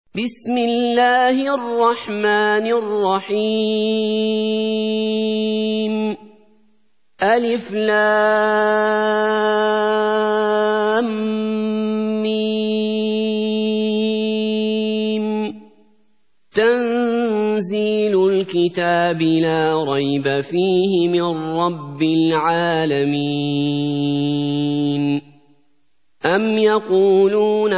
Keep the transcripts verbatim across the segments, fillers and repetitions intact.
بسم الله الرحمن الرحيم ألف لام ميم تنزيل الكتاب لا ريب فيه من رب العالمين أم يقولون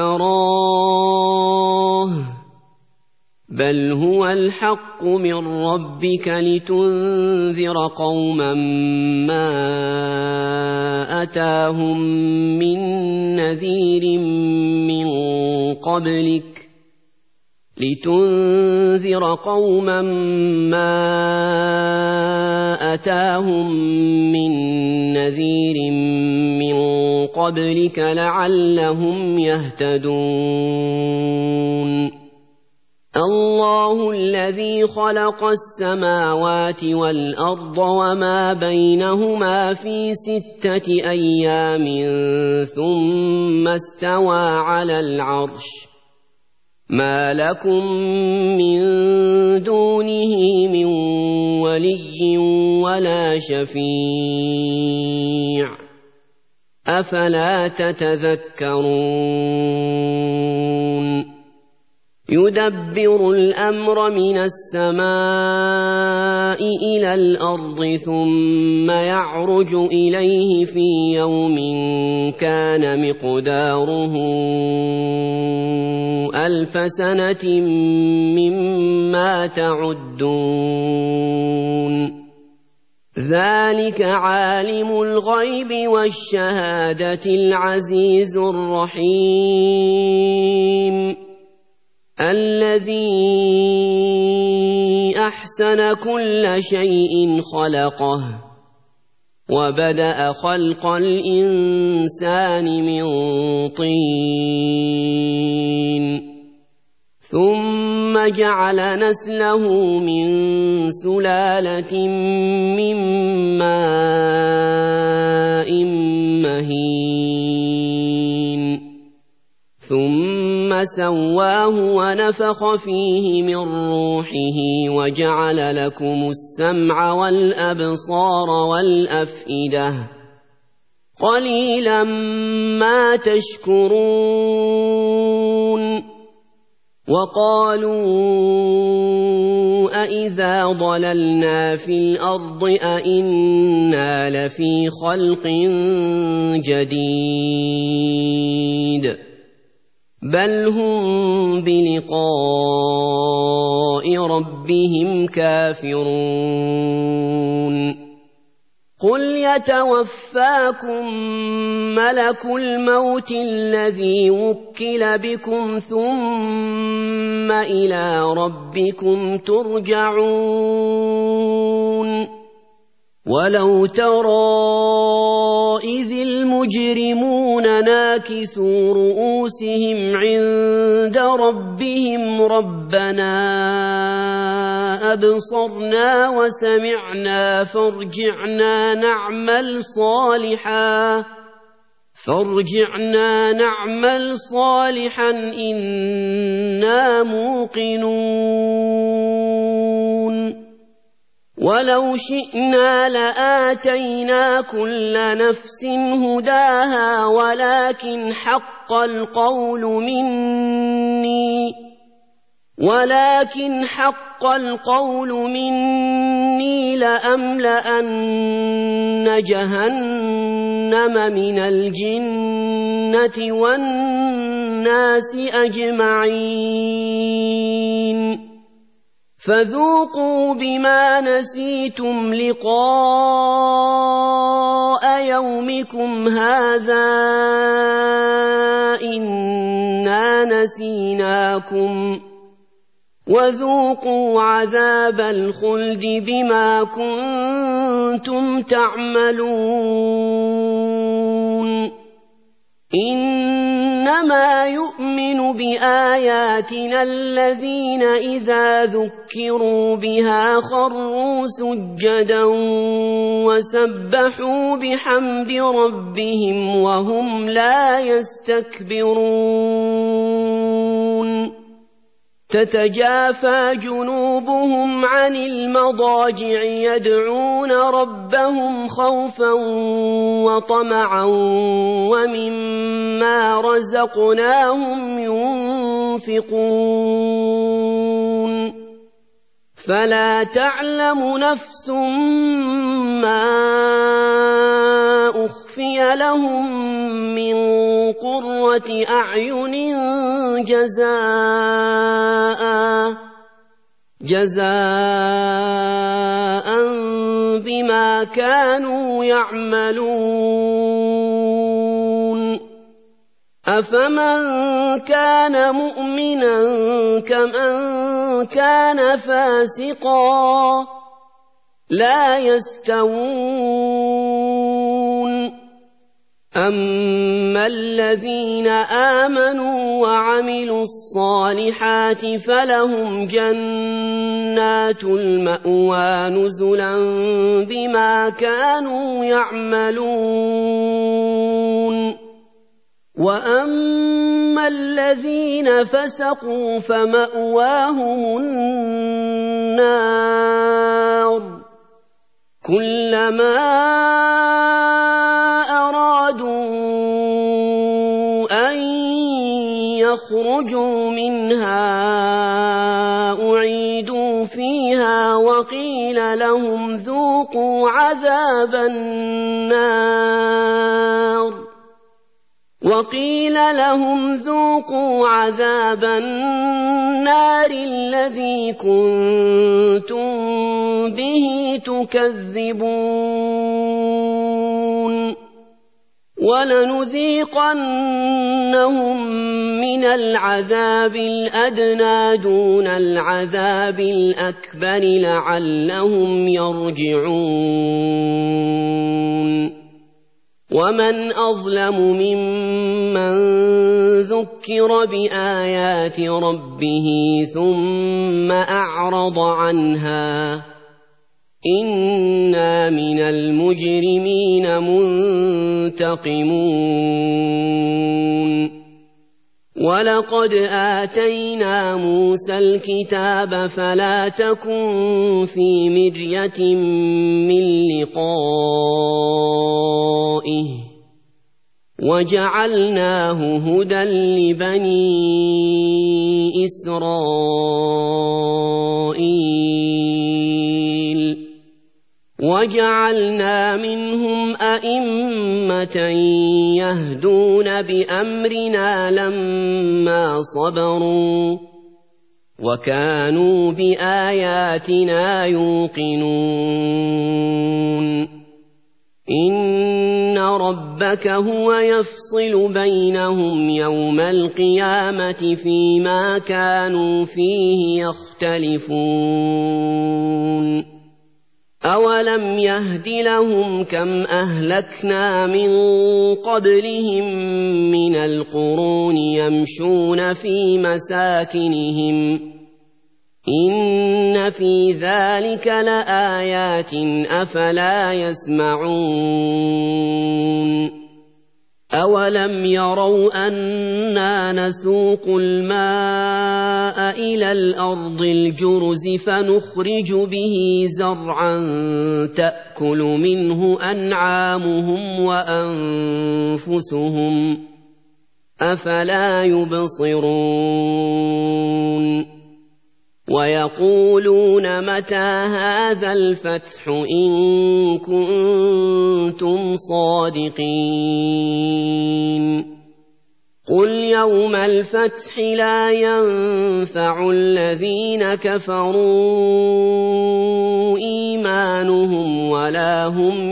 افتراه بل هو الحق من ربك لتنذر قوما ما أتاهم من نذير من قبلك لتنذر قوما ما أتاهم من نذير من قبلك لعلهم يهتدون الله الذي خلق السماوات والأرض وما بينهما في ستة أيام ثم استوى على العرش ما لكم من دونه من ولي ولا شفيع أفلا تتذكرون يدبر الأمر من السماء إلى الأرض ثم يعرج إليه في يوم كان مقداره ألف سنة مما تعدون ذلك عالم الغيب والشهادة العزيز الرحيم الذي أحسن كل شيء خلقه وبدأ خلق الإنسان من طين ثم جعل نسله من سلالة من ماء مهين ثم سواه ونفخ فيه من روحه وجعل لكم السمع والأبصار والأفئدة قليلا ما تشكرون وقالوا أإذا ضللنا في الأرض أإنا لفي خلق جديد بل هم بلقاء ربهم كافرون قل يتوفاكم ملك الموت الذي وكل بكم ثم إلى ربكم ترجعون ولو ترى إذ المجرمون ناكسوا رؤوسهم عند ربهم ربنا أبصرنا وسمعنا فارجعنا نعمل صالحا فارجعنا نعمل صالحا إنا موقنون ولو شئنا لآتينا كل نفس هداها ولكن حق القول مني ولكن حق القول مني لأملأن جهنم من الجنة والناس أجمعين فذوقوا بما نسيتم لقاء يومكم هذا إنا نسيناكم وذوقوا عذاب الخلد بما كنتم تعملون إنما يؤمن بآياتنا الذين إذا ذكروا بها خروا سجدا وسبحوا بحمد ربهم وهم لا يستكبرون تتجافى جنوبهم عن المضاجع يدعون ربهم خوفا وطمعا ومما رزقناهم ينفقون فلا تعلم نفس ما أخفي لهم من قرة أعين جزاء جزاء بما كانوا يعملون أفمن كان مؤمنا كمن كان فاسقا لا يستوون أما الذين آمنوا وعملوا الصالحات فلهم جنات المأوى نزلا بما كانوا يعملون وأما الذين فسقوا فمأواهم النار كلما أرادوا أن يخرجوا منها أعيدوا فيها وقيل لهم ذوقوا عذاب النار وقيل لهم ذوقوا عذاب النار الذي كنتم به تكذبون ولنذيقنهم من العذاب الأدنى دون العذاب الأكبر لعلهم يرجعون ومن أظلم ممن ذكر بآيات ربه ثم أعرض عنها إنا من المجرمين منتقمون ولقد آتينا موسى الكتاب فلا تكن في مرية من لقائه وجعلناه هدى لبني إسرائيل وجعلنا منهم أئمة يهدون بأمرنا لما صبروا وكانوا بآياتنا يوقنون إن ربك هو يفصل بينهم يوم القيامة فيما كانوا فيه يختلفون أولم يهد لهم كم أهلكنا من قبلهم من القرون يمشون في مساكنهم إن في ذلك لآيات أفلا يسمعون أولم يروا أنا نسوق الماء إلى الأرض الجرز فنخرج به زرعا تأكل منه أنعامهم وأنفسهم أفلا يبصرون ويقولون متى هذا الفتح إن كنتم صادقين قل يوم الفتح لا ينفع الذين كفروا إيمانهم ولا هم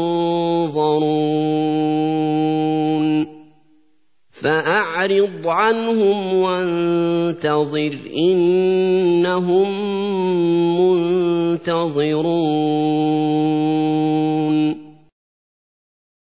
ينظرون فأعرض عنهم وانتظر إنهم منتظرون